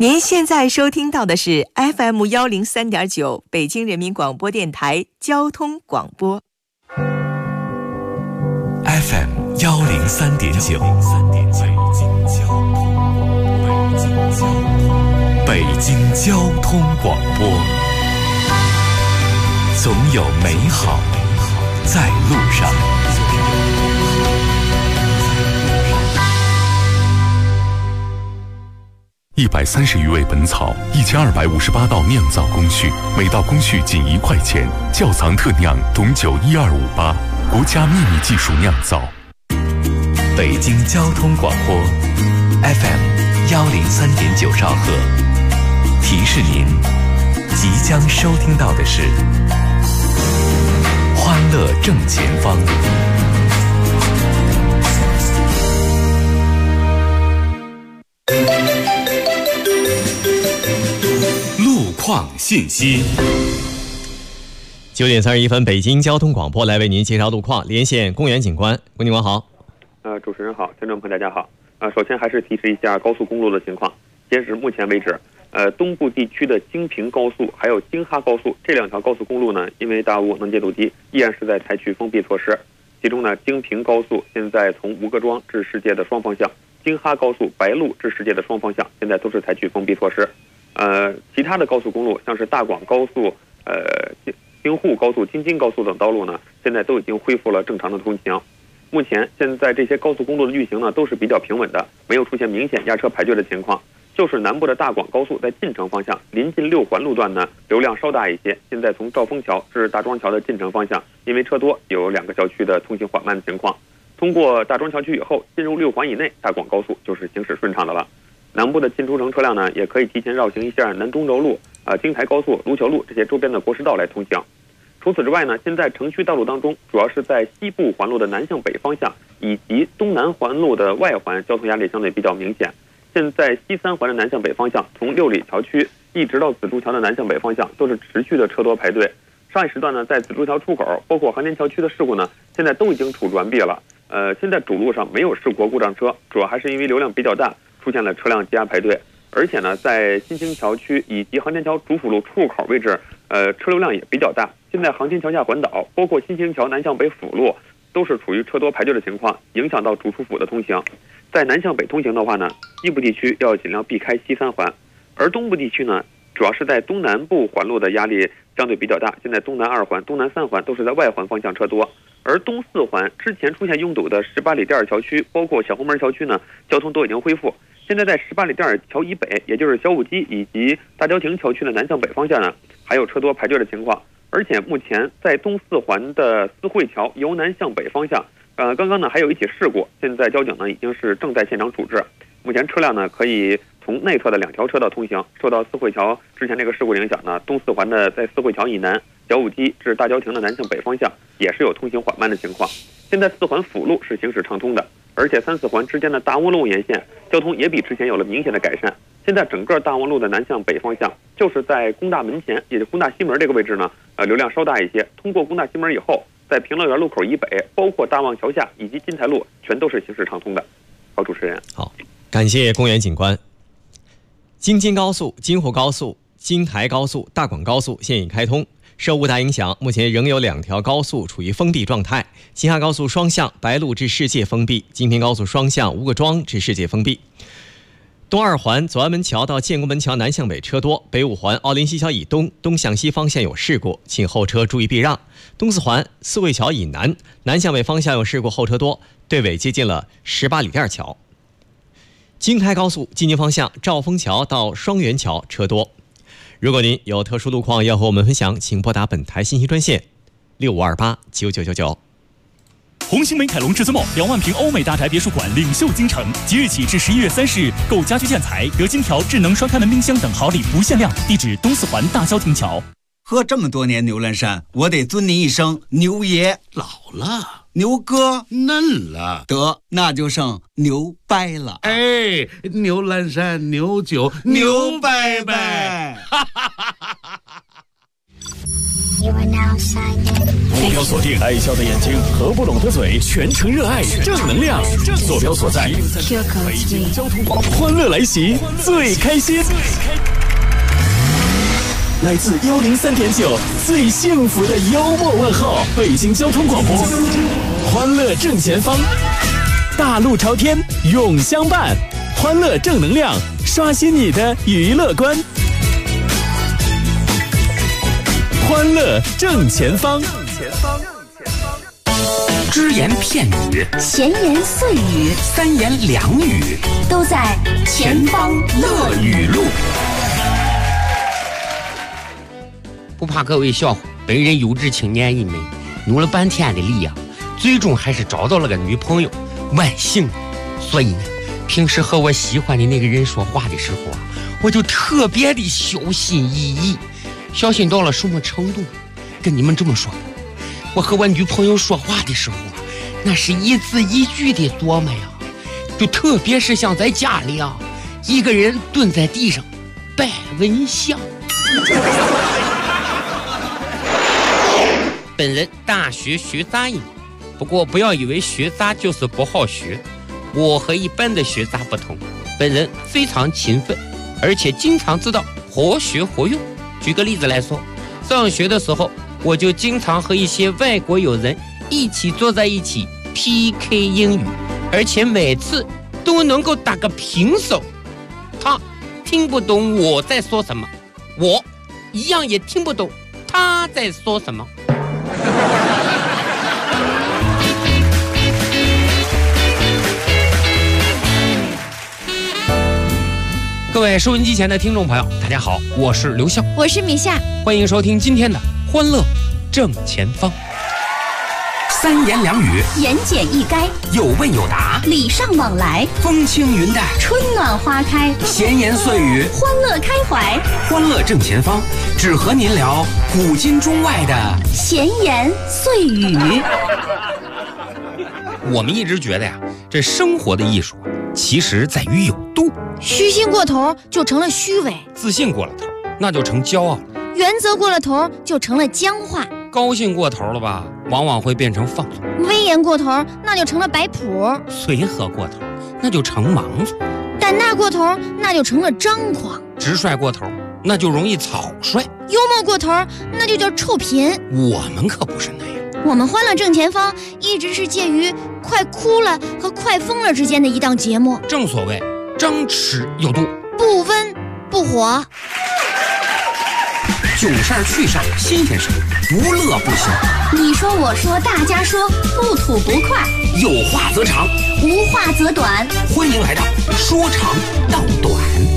您现在收听到的是 FM103.9 北京人民广播电台交通广播。 FM103.9 北京交通广播，总有美好在路上。130余味本草，1258道酿造工序，每道工序仅1块钱。窖藏特酿董酒12588，国家秘密技术酿造。北京交通广播 FM103.9兆赫，提示您即将收听到的是欢乐正前方。路况信息。 9点31分，北京交通广播来为您介绍路况，连线公园警官。公警官好。 主持人好，听众朋友大家好。首先还是提示一下高速公路的情况。截止目前为止，东部地区的京平高速还有京哈高速这2条高速公路呢，因为大雾能见度低，依然是在采取封闭措施。其中呢，京平高速现在从吴各庄至世界的双方向，京哈高速白鹿至世界的双方向，现在都是采取封闭措施。其他的高速公路，像是大广高速、京沪高速、京津高速等道路呢，现在都已经恢复了正常的通行。目前现在这些高速公路的运行呢，都是比较平稳的，没有出现明显压车排队的情况。就是南部的大广高速在进城方向，临近6环路段呢，流量稍大一些。现在从兆丰桥至大庄桥的进城方向，因为车多，有2个小区的通行缓慢的情况。通过大庄桥区以后，进入6环以内，大广高速就是行驶顺畅的了。南部的进出城车辆呢，也可以提前绕行一下南中轴路、京台高速、卢桥路这些周边的国市道来通行。除此之外呢，现在城区道路当中，主要是在西部环路的南向北方向以及东南环路的外环，交通压力相对比较明显。现在西3环的南向北方向，从六里桥区一直到紫竹桥的南向北方向，都是持续的车多排队。上一时段呢，在紫竹桥出口，包括航天桥区的事故呢，现在都已经处置完毕了。现在主路上没有事故故障车，主要还是因为流量比较大，出现了车辆积压排队。而且呢，在新兴桥区以及航天桥主辅路出入口位置，车流量也比较大。现在航天桥下环岛，包括新兴桥南向北辅路，都是处于车多排队的情况，影响到主出辅的通行。在南向北通行的话呢，西部地区要尽量避开西3环，而东部地区呢，主要是在东南部环路的压力相对比较大。现在东南2环、东南3环都是在外环方向车多，而东4环之前出现拥堵的18里店桥区，包括小红门桥区呢，交通都已经恢复。现在在18里店桥以北，也就是小武基以及大郊亭桥区的南向北方向呢，还有车多排队的情况。而且目前在东4环的思汇桥由南向北方向，刚刚呢还有一起事故，现在交警呢已经是正在现场处置。目前车辆呢可以从内侧的2条车道通行。受到思汇桥之前这个事故影响呢，东4环的在思汇桥以南，小武基至大郊亭的南向北方向也是有通行缓慢的情况。现在4环辅路是行驶畅通的，而且3、4环之间的大望路沿线交通也比之前有了明显的改善。现在整个大望路的南向北方向，就是在工大门前，也就是工大西门这个位置呢，流量稍大一些。通过工大西门以后，在平乐园路口以北，包括大望桥下以及金台路，全都是行驶畅通的。好，主持人。 好，感谢公园警官。京津高速、京沪高速、京台高速、大广高速现已开通。受雾大影响，目前仍有2条高速处于封闭状态。京哈高速双向白鹿至世界封闭，京平高速双向吴各庄至世界封闭。东2环左安门桥到建国门桥南向北车多，北5环奥林西桥以东东向西方向有事故，请后车注意避让。东4环四惠桥以南南向北方向有事故，后车多，队尾接近了18里店桥。京台高速进京方向兆丰桥到双元桥车多。如果您有特殊路况要和我们分享，请拨打本台信息专线65289999。 红星美凯龙至尊 2万平欧美大宅别墅馆领袖京城，即日起至11月30日，购家居建材得金条、智能双开门冰箱等好礼不限量。地址东4环大消停桥。 喝这么多年牛栏山，我得尊您一声牛爷。 老了， 牛哥嫩了， 得那就剩牛掰了。 哎，牛栏山牛酒牛掰掰。 目标锁定，爱笑的眼睛，合不拢的嘴，全程热爱，正能量。坐标所在，北京交通广播，欢乐来袭，最开心。来自103.9，最幸福的幽默问候，北京交通广播，欢乐正前方，大路朝天，永相伴，欢乐正能量，刷新你的娱乐观。欢乐正前方， 只言片语， 闲言碎语， 三言两语， 都在前方乐语录。 不怕各位笑话，本人有志青年一枚，努了半天的力啊，最终还是找到了个女朋友，万幸。所以呢，平时和我喜欢的那个人说话的时候啊，我就特别的小心翼翼。小心到了什么程度？跟你们这么说，我和我女朋友说话的时候啊，那是一字一句的琢磨呀，就特别是像在家里啊，一个人蹲在地上拜蚊香。本人大学学杂音，不过不要以为学杂就是不好学，我和一般的学杂不同，本人非常勤奋，而且经常知道活学活用。举个例子来说，上学的时候我就经常和一些外国友人一起坐在一起 PK 英语，而且每次都能够打个平手。他听不懂我在说什么，我一样也听不懂他在说什么。各位收音机前的听众朋友，大家好，我是刘笑， 我是米夏， 欢迎收听今天的欢乐正前方。三言两语， 言简意赅， 有问有答， 礼尚往来， 风轻云淡， 春暖花开， 闲言碎语， 欢乐开怀。 欢乐正前方，只和您聊古今中外的闲言碎语。 我们一直觉得呀，这生活的艺术其实在于有度。 虚心过头就成了虚伪， 自信过了头那就成骄傲了， 原则过了头就成了僵化， 高兴过头了吧，往往会变成放纵， 威严过头那就成了摆谱， 随和过头那就成盲从， 胆大过头那就成了张狂， 直率过头那就容易草率， 幽默过头那就叫臭贫。 我们可不是那样， 我们欢乐正前方一直是介于快哭了和快疯了之间的一档节目， 正所谓张弛有度， 不温不火， 囧事儿趣事儿新鲜事儿，不乐不行。 你说我说大家说，不吐不快， 有话则长， 无话则短。 欢迎来到说长道短。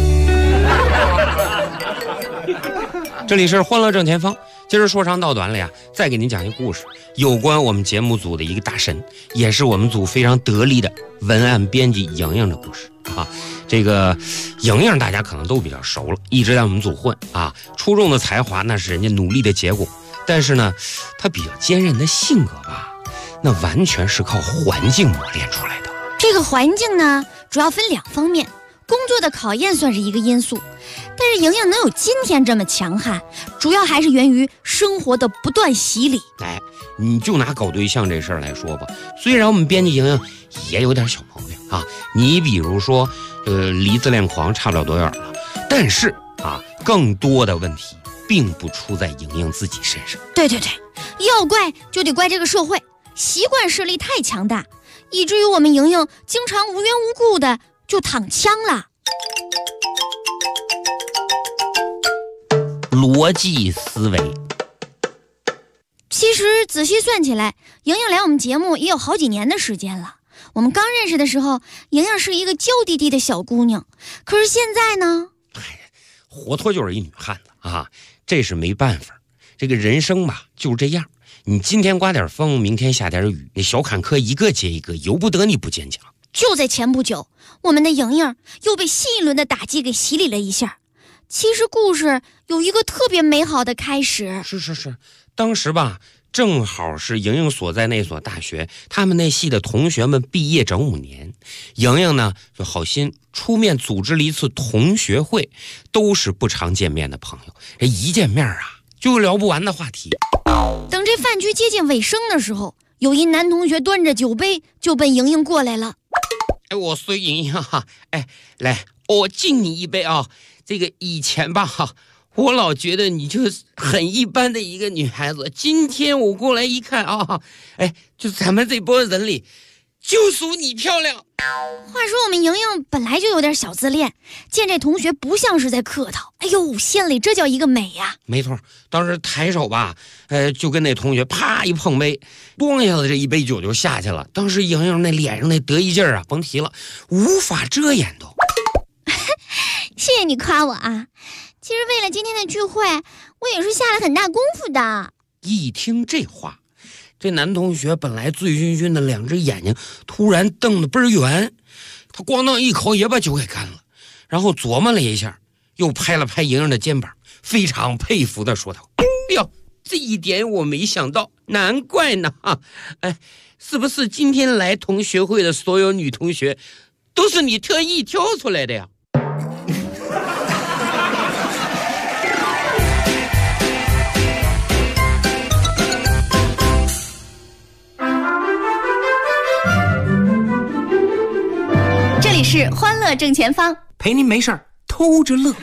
这里是欢乐正前方，今儿说长道短了呀，再给您讲一个故事，有关我们节目组的一个大神，也是我们组非常得力的文案编辑莹莹的故事啊。这个莹莹大家可能都比较熟了，一直在我们组混啊，出众的才华那是人家努力的结果，但是呢，她比较坚韧的性格吧，那完全是靠环境磨练出来的。 这个环境呢，主要分两方面，工作的考验算是一个因素，但是莹莹能有今天这么强悍，主要还是源于生活的不断洗礼。 哎，你就拿搞对象这事儿来说吧，虽然我们编辑莹莹也有点小毛病啊，你比如说离自恋狂差不了多远了，但是啊，更多的问题并不出在莹莹自己身上。 对对对，要怪就得怪这个社会习惯势力太强大，以至于我们莹莹经常无缘无故的就躺枪了。 逻辑思维， 其实仔细算起来，莹莹来我们节目也有好几年的时间了。我们刚认识的时候，莹莹是一个娇滴滴的小姑娘，可是现在呢， 活脱就是一女汉子啊！这是没办法，这个人生吧就是这样，你今天刮点风，明天下点雨，那小坎坷一个接一个，由不得你不坚强。 就在前不久，我们的莹莹又被新一轮的打击给洗礼了一下。其实故事有一个特别美好的开始。 是，当时吧，正好是莹莹所在那所大学，他们那系的同学们毕业整5年，莹莹呢就好心出面组织了一次同学会，都是不常见面的朋友，这一见面啊就有聊不完的话题。 等这饭局接近尾声的时候，有一男同学端着酒杯就奔莹莹过来了。 我说莹莹哈，来，我敬你一杯啊。这个以前吧我老觉得你就是很一般的一个女孩子，今天我过来一看啊，就咱们这波人里就属你漂亮。 话说我们莹莹本来就有点小自恋，见这同学不像是在客套，哎呦，心里这叫一个美呀。 没错，当时抬手吧，就跟那同学啪一碰杯，咣一下子这一杯酒就下去了。当时莹莹那脸上那得意劲儿啊，甭提了，无法遮掩都。 谢谢你夸我啊，其实为了今天的聚会，我也是下了很大功夫的。 一听这话，这男同学本来醉醺醺的两只眼睛突然瞪得倍儿圆，他咣当一口也把酒给干了，然后琢磨了一下，又拍了拍莹莹的肩膀，非常佩服的说道：哎呦，这一点我没想到，难怪呢是不是今天来同学会的所有女同学都是你特意挑出来的呀？ 这里是欢乐正前方， 陪您没事儿偷着乐。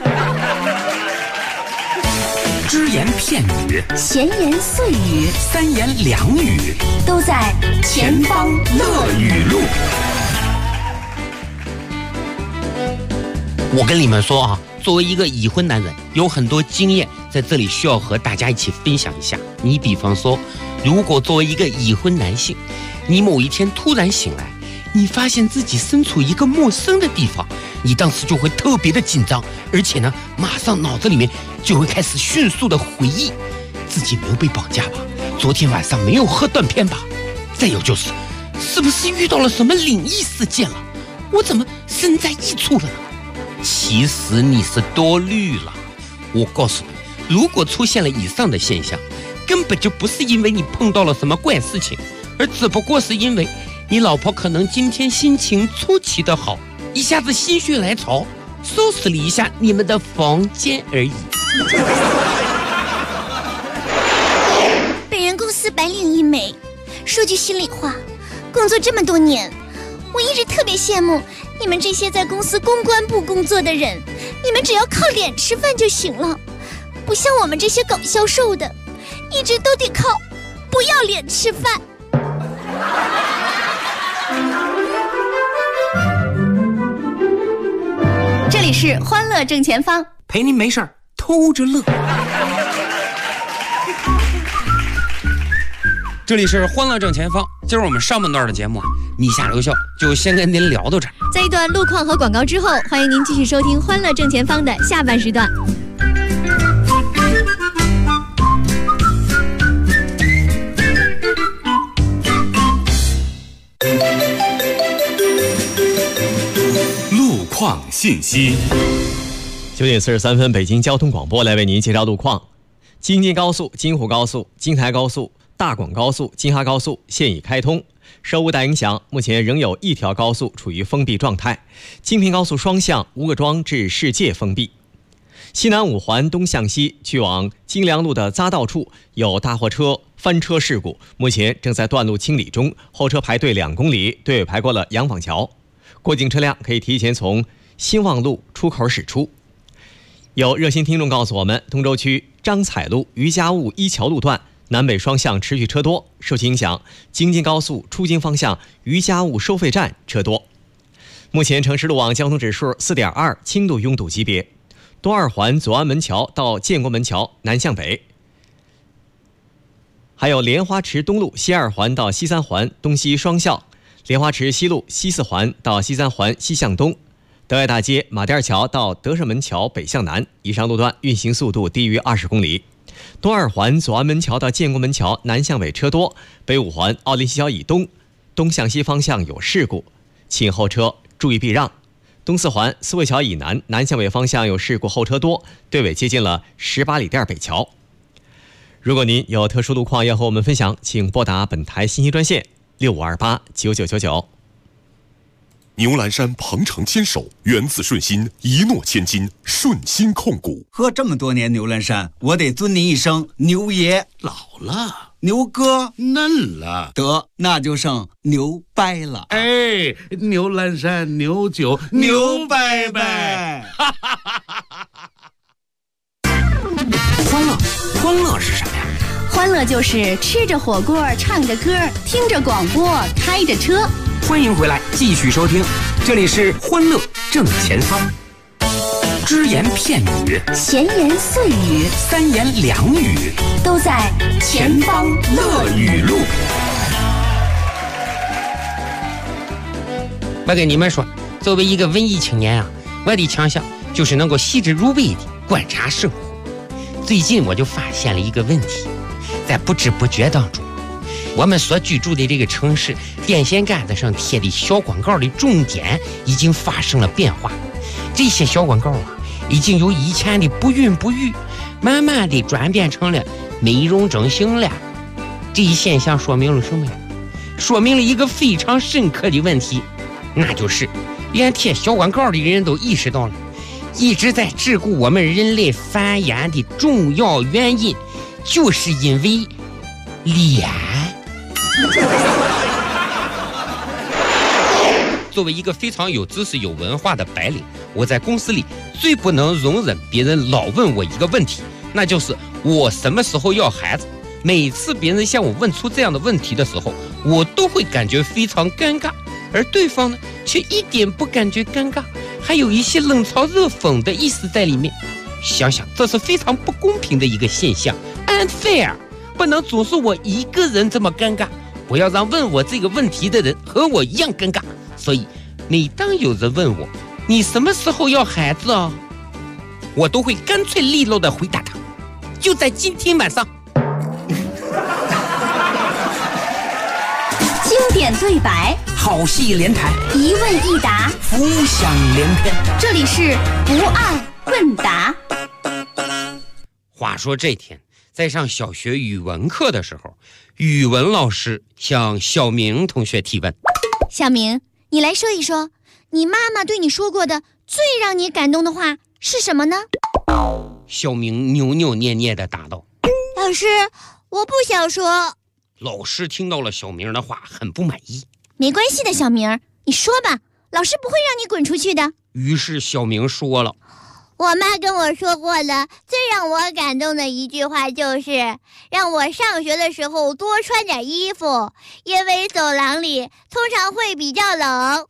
只言片语， 闲言碎语， 三言两语， 都在前方乐语录。 我跟你们说啊，作为一个已婚男人，有很多经验在这里需要和大家一起分享一下。你比方说，如果作为一个已婚男性，你某一天突然醒来，你发现自己身处一个陌生的地方，你当时就会特别的紧张，而且呢，马上脑子里面就会开始迅速的回忆自己没有被绑架吧，昨天晚上没有喝断片吧，再有就是是不是遇到了什么灵异事件了，我怎么身在异处了呢？其实你是多虑了。我告诉你，如果出现了以上的现象，根本就不是因为你碰到了什么怪事情，而只不过是因为你老婆可能今天心情出奇的好，一下子心血来潮收拾了一下你们的房间而已。 本人公司白领一枚，说句心里话，工作这么多年，我一直特别羡慕你们这些在公司公关部工作的人，你们只要靠脸吃饭就行了，不像我们这些搞销售的，一直都得靠不要脸吃饭。 这里是欢乐正前方， 陪您没事儿偷着乐。 这里是欢乐正前方，今儿我们上半段的节目啊，米夏留校就先跟您聊到这儿。 在一段路况和广告之后，欢迎您继续收听欢乐正前方的下半时段。 路况信息。 9点43分，北京交通广播来为您介绍路况。京津高速、京沪高速、京台高速、大广高速、京哈高速现已开通，受雾带影响，目前仍有一条高速处于封闭状态。京平高速双向吴各庄至世界封闭。西南五环东向西去往京良路的匝道处有大货车翻车事故，目前正在断路清理中，后车排队2公里，队尾排过了洋坊桥。过境车辆可以提前从兴旺路出口驶出。有热心听众告诉我们，通州区张彩路余家务一桥路段南北双向持续车多，受其影响，京津高速出京方向余家务收费站车多。目前城市路网交通指数 4.2， 轻度拥堵级别。东二环左安门桥到建国门桥南向北，还有莲花池东路西二环到西三环东西双向，莲花池西路西四环到西三环西向东，德爱大街马甸桥到德胜门桥北向南，以上路段运行速度低于20公里。东二环左安门桥到建国门桥南向北车多，北五环奥林西桥以东东向西方向有事故，请后车注意避让。东四环思卫桥以南南向北方向有事故，后车多，队尾接近了18里店北桥。如果您有特殊路况要和我们分享，请拨打本台信息专线65289999。 牛栏山鹏程牵手，源自顺心，一诺千金，顺心控股。 喝这么多年牛栏山，我得尊您一声牛爷。 老了， 牛哥嫩了， 得那就剩牛掰了。 哎，牛栏山牛酒牛掰掰。 欢乐是什么呀？ 欢乐就是吃着火锅，唱着歌，听着广播，开着车。 欢迎回来，继续收听，这里是欢乐正前方。只言片语， 闲言碎语， 三言两语， 都在前方乐语录。 我跟你们说，作为一个文艺青年啊，我的强项就是能够细致入微的观察生活。最近我就发现了一个问题，在不知不觉当中，我们所居住的这个城市电线杆子上贴的小广告的重点已经发生了变化。这些小广告啊，已经由以前的不孕不育，慢慢的转变成了美容整形了。这一现象说明了什么呀？说明了一个非常深刻的问题，那就是连贴小广告的人都意识到了，一直在桎梏我们人类繁衍的重要原因，就是因为脸。作为一个非常有知识有文化的白领，我在公司里最不能容忍别人老问我一个问题，那就是我什么时候要孩子。每次别人向我问出这样的问题的时候，我都会感觉非常尴尬，而对方呢却一点不感觉尴尬，还有一些冷嘲热讽的意思在里面。想想这是非常不公平的一个现象 ，unfair， 不能总是我一个人这么尴尬，我要让问我这个问题的人和我一样尴尬。所以每当有人问我你什么时候要孩子啊，我都会干脆利落地回答他，就在今天晚上。 经典对白， 好戏连台， 一问一答， 浮想联翩。 这里是不二问答。 话说这天在上小学语文课的时候，语文老师向小明同学提问： 小明，你来说一说，你妈妈对你说过的最让你感动的话是什么呢？ 小明扭扭捏捏地答道： 老师，我不想说。 老师听到了小明的话，很不满意。 没关系的，小明，你说吧，老师不会让你滚出去的。 于是小明说了： 我妈跟我说过的最让我感动的一句话就是让我上学的时候多穿点衣服，因为走廊里通常会比较冷。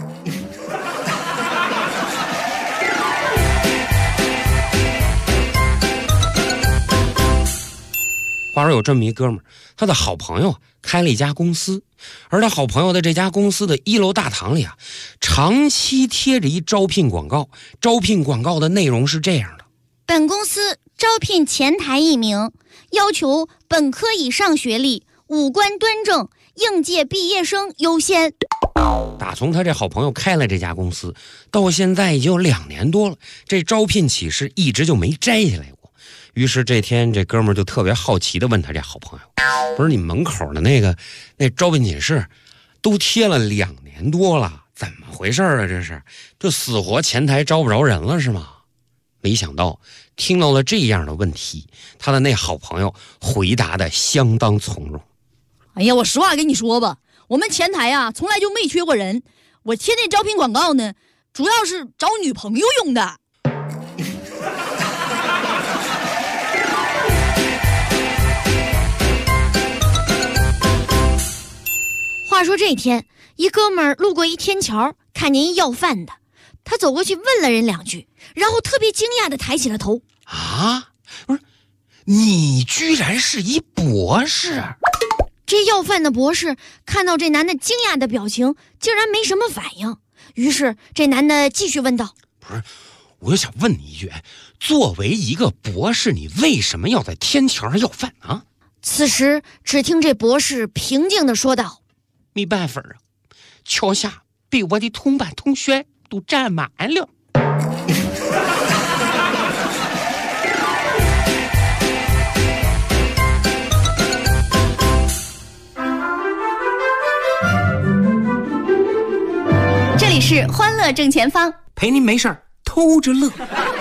话说有这么一哥们儿，他的好朋友开了一家公司，而他好朋友的这家公司的1楼大堂里啊，长期贴着一招聘广告。招聘广告的内容是这样的： 本公司招聘前台1名，要求本科以上学历，五官端正，应届毕业生优先。 打从他这好朋友开了这家公司到现在已经有2年多了，这招聘启事一直就没摘下来过。于是这天这哥们儿就特别好奇地问他这好朋友：不是你门口的那招聘启事都贴了2年多了，怎么回事啊？这死活前台招不着人了是吗？没想到听到了这样的问题，他的那好朋友回答的相当从容。 哎呀，我实话跟你说吧，我们前台啊从来就没缺过人，我贴那招聘广告呢主要是找女朋友用的。 话说这天，一哥们儿路过一天桥，看见一要饭的，他走过去问了人2句，然后特别惊讶地抬起了头。 啊，不是，你居然是一博士？ 这要饭的博士看到这男的惊讶的表情，竟然没什么反应。于是这男的继续问道： 不是，我就想问你一句，作为一个博士，你为什么要在天桥上要饭啊？ 此时只听这博士平静地说道： 没办法啊，桥下被我的同班同学都站满了。 这里是欢乐正前方， 陪您没事儿偷着乐。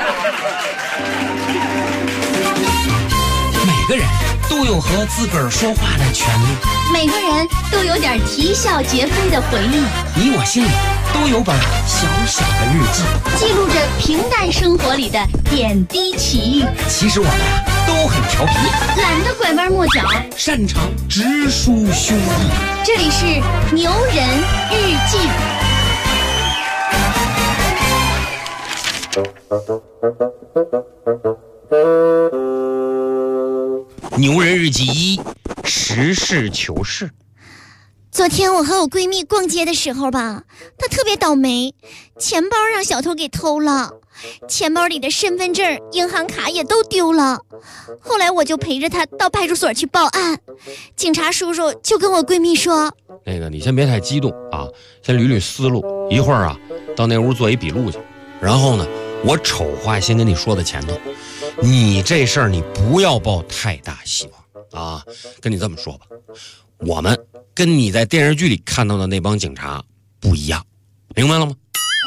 每个人都有和自个儿说话的权利， 每个人都有点啼笑皆非的回忆。 你我心里都有本小小的日记， 记录着平淡生活里的点滴奇遇。 其实我们都很调皮， 懒得拐弯抹角， 擅长直抒胸臆。 这里是牛人日记。 牛人日记1，实事求是。 昨天我和我闺蜜逛街的时候吧，她特别倒霉，钱包让小偷给偷了，钱包里的身份证、银行卡也都丢了。后来我就陪着她到派出所去报案，警察叔叔就跟我闺蜜说：“ 那个，你先别太激动啊，先捋捋思路，一会儿啊，到那屋做一笔录去。然后呢，我丑话先跟你说在前头，你这事儿你不要抱太大希望啊。跟你这么说吧，我们跟你在电视剧里看到的那帮警察不一样，明白了吗？”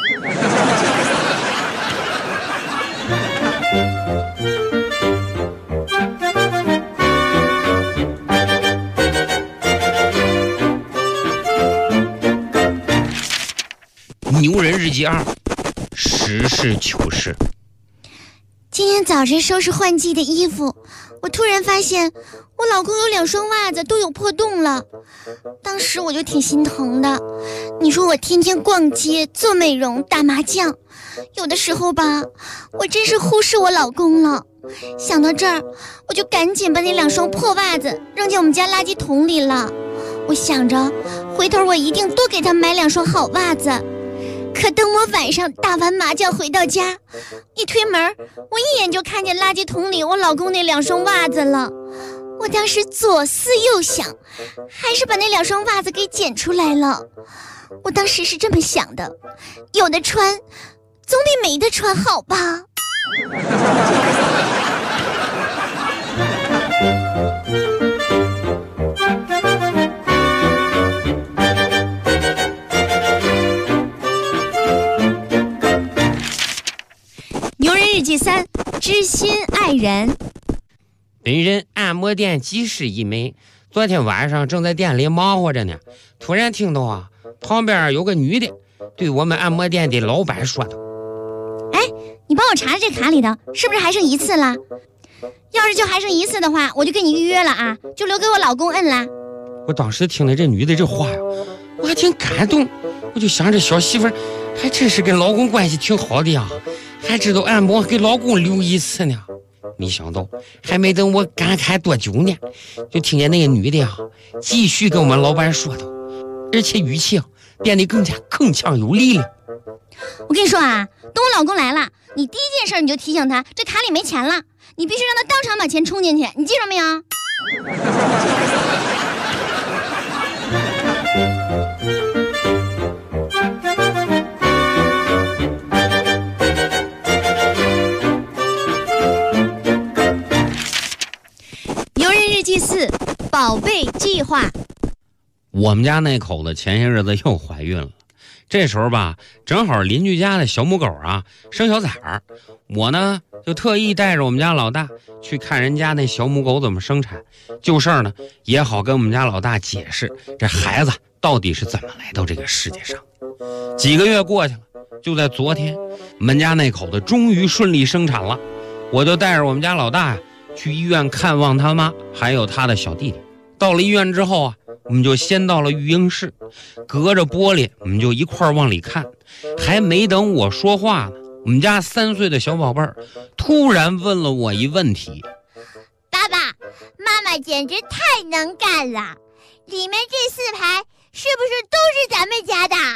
牛人日记2，实事求是。 今天早晨收拾换季的衣服，我突然发现我老公有2双袜子都有破洞了，当时我就挺心疼的。你说我天天逛街、做美容、打麻将，有的时候吧，我真是忽视我老公了。想到这儿，我就赶紧把那2双破袜子扔进我们家垃圾桶里了。我想着，回头我一定多给他买2双好袜子。可等我晚上打完麻将回到家，一推门，我一眼就看见垃圾桶里我老公那2双袜子了。我当时左思右想，还是把那2双袜子给捡出来了。我当时是这么想的，有的穿总比没得穿好吧。日记3，知心爱人。 本人按摩店技师一枚，昨天晚上正在店里忙活着呢，突然听到啊，旁边有个女的对我们按摩店的老板说的：“ 哎，你帮我查查这卡里的是不是还剩1次了？要是就还剩1次的话，我就跟你预约了啊，就留给我老公摁了。” 我当时听了这女的这话呀，我还挺感动，我就想这小媳妇还真是跟老公关系挺好的呀，还知道按摩给老公留1次呢。没想到还没等我感慨多久呢，就听见那个女的呀继续跟我们老板说道，而且语气变得更加铿锵有力了。 我跟你说啊，等我老公来了，你第一件事你就提醒他这卡里没钱了，你必须让他当场把钱充进去，你记着没有？日记4，宝贝计划。 我们家那口子前些日子又怀孕了，这时候吧，正好邻居家的小母狗啊生小崽儿，我呢就特意带着我们家老大去看人家那小母狗怎么生产，就事儿呢也好跟我们家老大解释这孩子到底是怎么来到这个世界上。几个月过去了，就在昨天，我们家那口子终于顺利生产了，我就带着我们家老大去医院看望他妈还有他的小弟弟。到了医院之后啊，我们就先到了育婴室，隔着玻璃我们就一块往里看。还没等我说话呢，我们家3岁的小宝贝儿突然问了我一问题： 爸爸妈妈简直太能干了，里面这4排是不是都是咱们家的？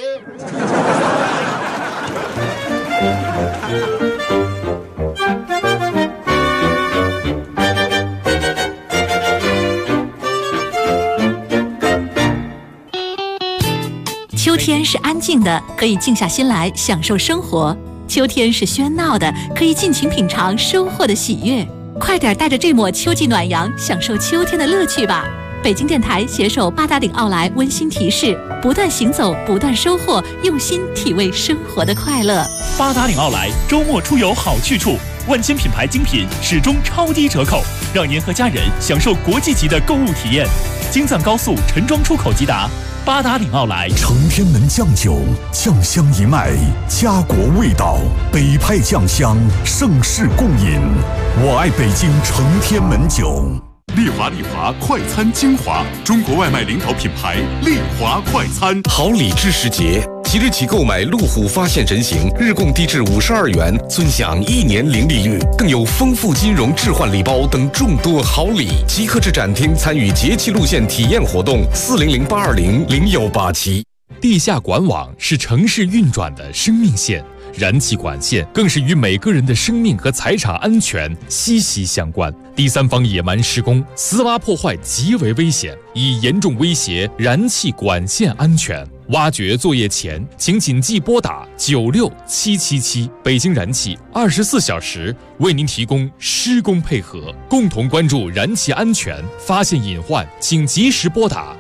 秋天是安静的，可以静下心来享受生活；秋天是喧闹的，可以尽情品尝收获的喜悦。快点带着这抹秋季暖阳，享受秋天的乐趣吧！ 北京电台携手八达岭奥莱温馨提示：不断行走，不断收获，用心体味生活的快乐。 八达岭奥莱周末出游好去处，万千品牌精品始终超低折扣，让您和家人享受国际级的购物体验。京藏高速陈庄出口即达。八达岭奥莱承天门酱酒，酱香一脉，家国味道，北派酱香，盛世共饮。我爱北京承天门酒。 丽华快餐精华，中国外卖领导品牌丽华快餐。 好礼智时节，即日起购买路虎发现人形，日供低至52元，尊享1年零利率，更有丰富金融置换礼包等众多好礼。即刻至展厅参与节气路线体验活动，400-820-0187。 地下管网是城市运转的生命线，燃气管线更是与每个人的生命和财产安全息息相关。第三方野蛮施工、私挖破坏极为危险，已严重威胁燃气管线安全。挖掘作业前，请谨记拨打96777，北京燃气24小时为您提供施工配合，共同关注燃气安全，发现隐患请及时拨打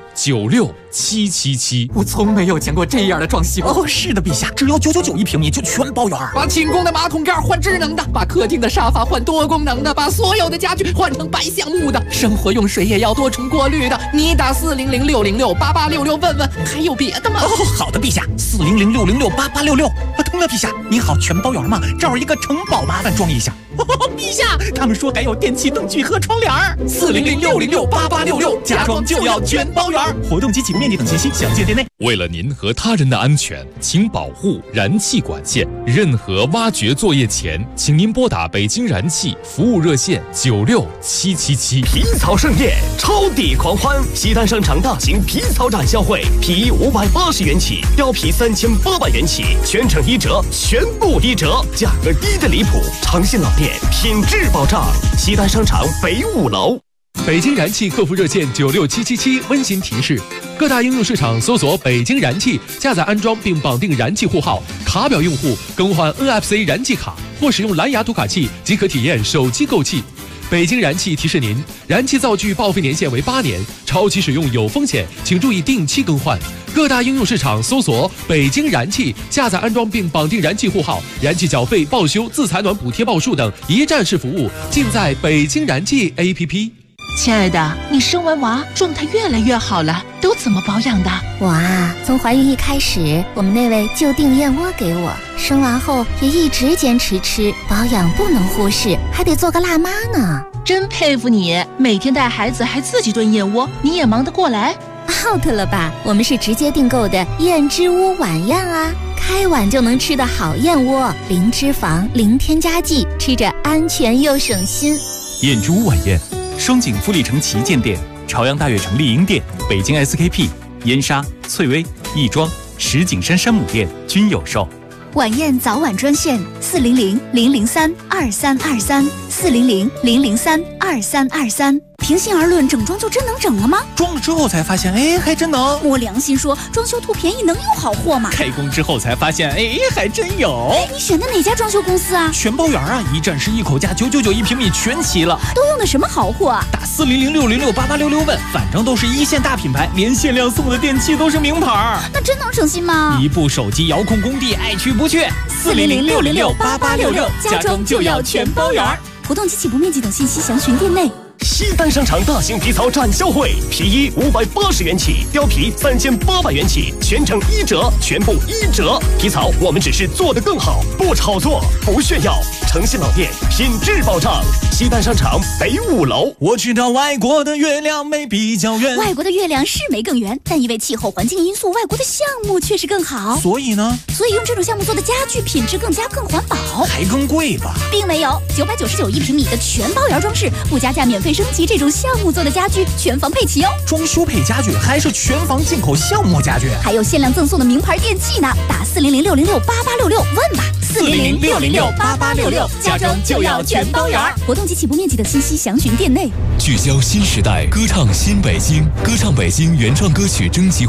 96777。 我从没有见过这样的装修哦！是的，陛下，只要9991平米就全包圆。把寝宫的马桶盖换智能的，把客厅的沙发换多功能的，把所有的家具换成白橡木的，生活用水也要多重过滤的。你打400-606-8866问问，还有别的吗？哦，好的，陛下，400-606-8866。通了，陛下，您好，全包圆吗？这儿一个城堡，麻烦装一下。陛下，他们说还有电器灯具和窗帘。400-606-8866，家装就要全包圆。活动及起步面积等信息详见店内。 为了您和他人的安全，请保护燃气管线。任何挖掘作业前，请您拨打北京燃气服务热线96777。 皮草盛宴，超抵狂欢！西单商场大型皮草展销会，皮衣580元起，貂皮3800元起，全程1折，全部1折，价格低得离谱。诚信老店，品质保障。西单商场北5楼。 北京燃气客服热线96777温馨提示：各大应用市场搜索北京燃气，下载安装并绑定燃气户号，卡表用户更换 NFC 燃气卡或使用蓝牙读卡器即可体验手机购气。北京燃气提示您，燃气灶具报废年限为8年，超期使用有风险，请注意定期更换。各大应用市场搜索北京燃气，下载安装并绑定燃气户号，燃气缴费、报修、自采暖补贴报数等一站式服务尽在北京燃气 APP。 亲爱的，你生完娃状态越来越好了，都怎么保养的？ 我啊，从怀孕一开始，我们那位就订燕窝给我，生完后也一直坚持吃，保养不能忽视，还得做个辣妈呢。 真佩服你，每天带孩子还自己炖燕窝，你也忙得过来 ？out 了吧？我们是直接订购的燕之屋晚宴啊，开碗就能吃的好燕窝，零脂肪、零添加剂，吃着安全又省心。 燕之屋晚宴。双井富力城旗舰店、朝阳大悦城丽婴店、北京 SKP、燕莎、翠微、亦庄、石景山山姆店均有售。 晚宴早晚专线400-003-2323，400-003-2323。平心而论，整装就真能整了吗？ 装了之后才发现，哎，还真能。 摸良心说，装修图便宜能有好货吗？ 开工之后才发现，哎，还真有。 你选的哪家装修公司啊？ 全包圆啊，一站式一口价，9991平米全齐了。 都用的什么好货啊？ 打400-606-8866问，反正都是一线大品牌，连限量送的电器都是名牌。 那真能省心吗？ 一部手机遥控工地，爱去不去。 400-606-8866，家装就要全包圆。活动及起步面积等信息详询店内。 西单商场大型皮草展销会，皮衣580元起，貂皮3800元起，全程1折，全部1折。皮草我们只是做得更好，不炒作，不炫耀。诚信老店，品质保障。西单商场北5楼。 我知道外国的月亮没比较圆， 外国的月亮是没更圆，但因为气候环境因素，外国的项目确实更好。 所以呢？ 所以用这种项目做的家具品质更环保， 还更贵吧？ 并没有，9991平米的全包圆装饰，不加价免费升级，这种项目做的家具全房配齐哦。 装修配家具还是全房进口项目家具， 还有限量赠送的名牌电器呢。打400-606-8866问吧。 400-606-8866， 家装就要全包圆。活动及起步面积等信息详询店内。 聚焦新时代，歌唱新北京，歌唱北京原创歌曲征集。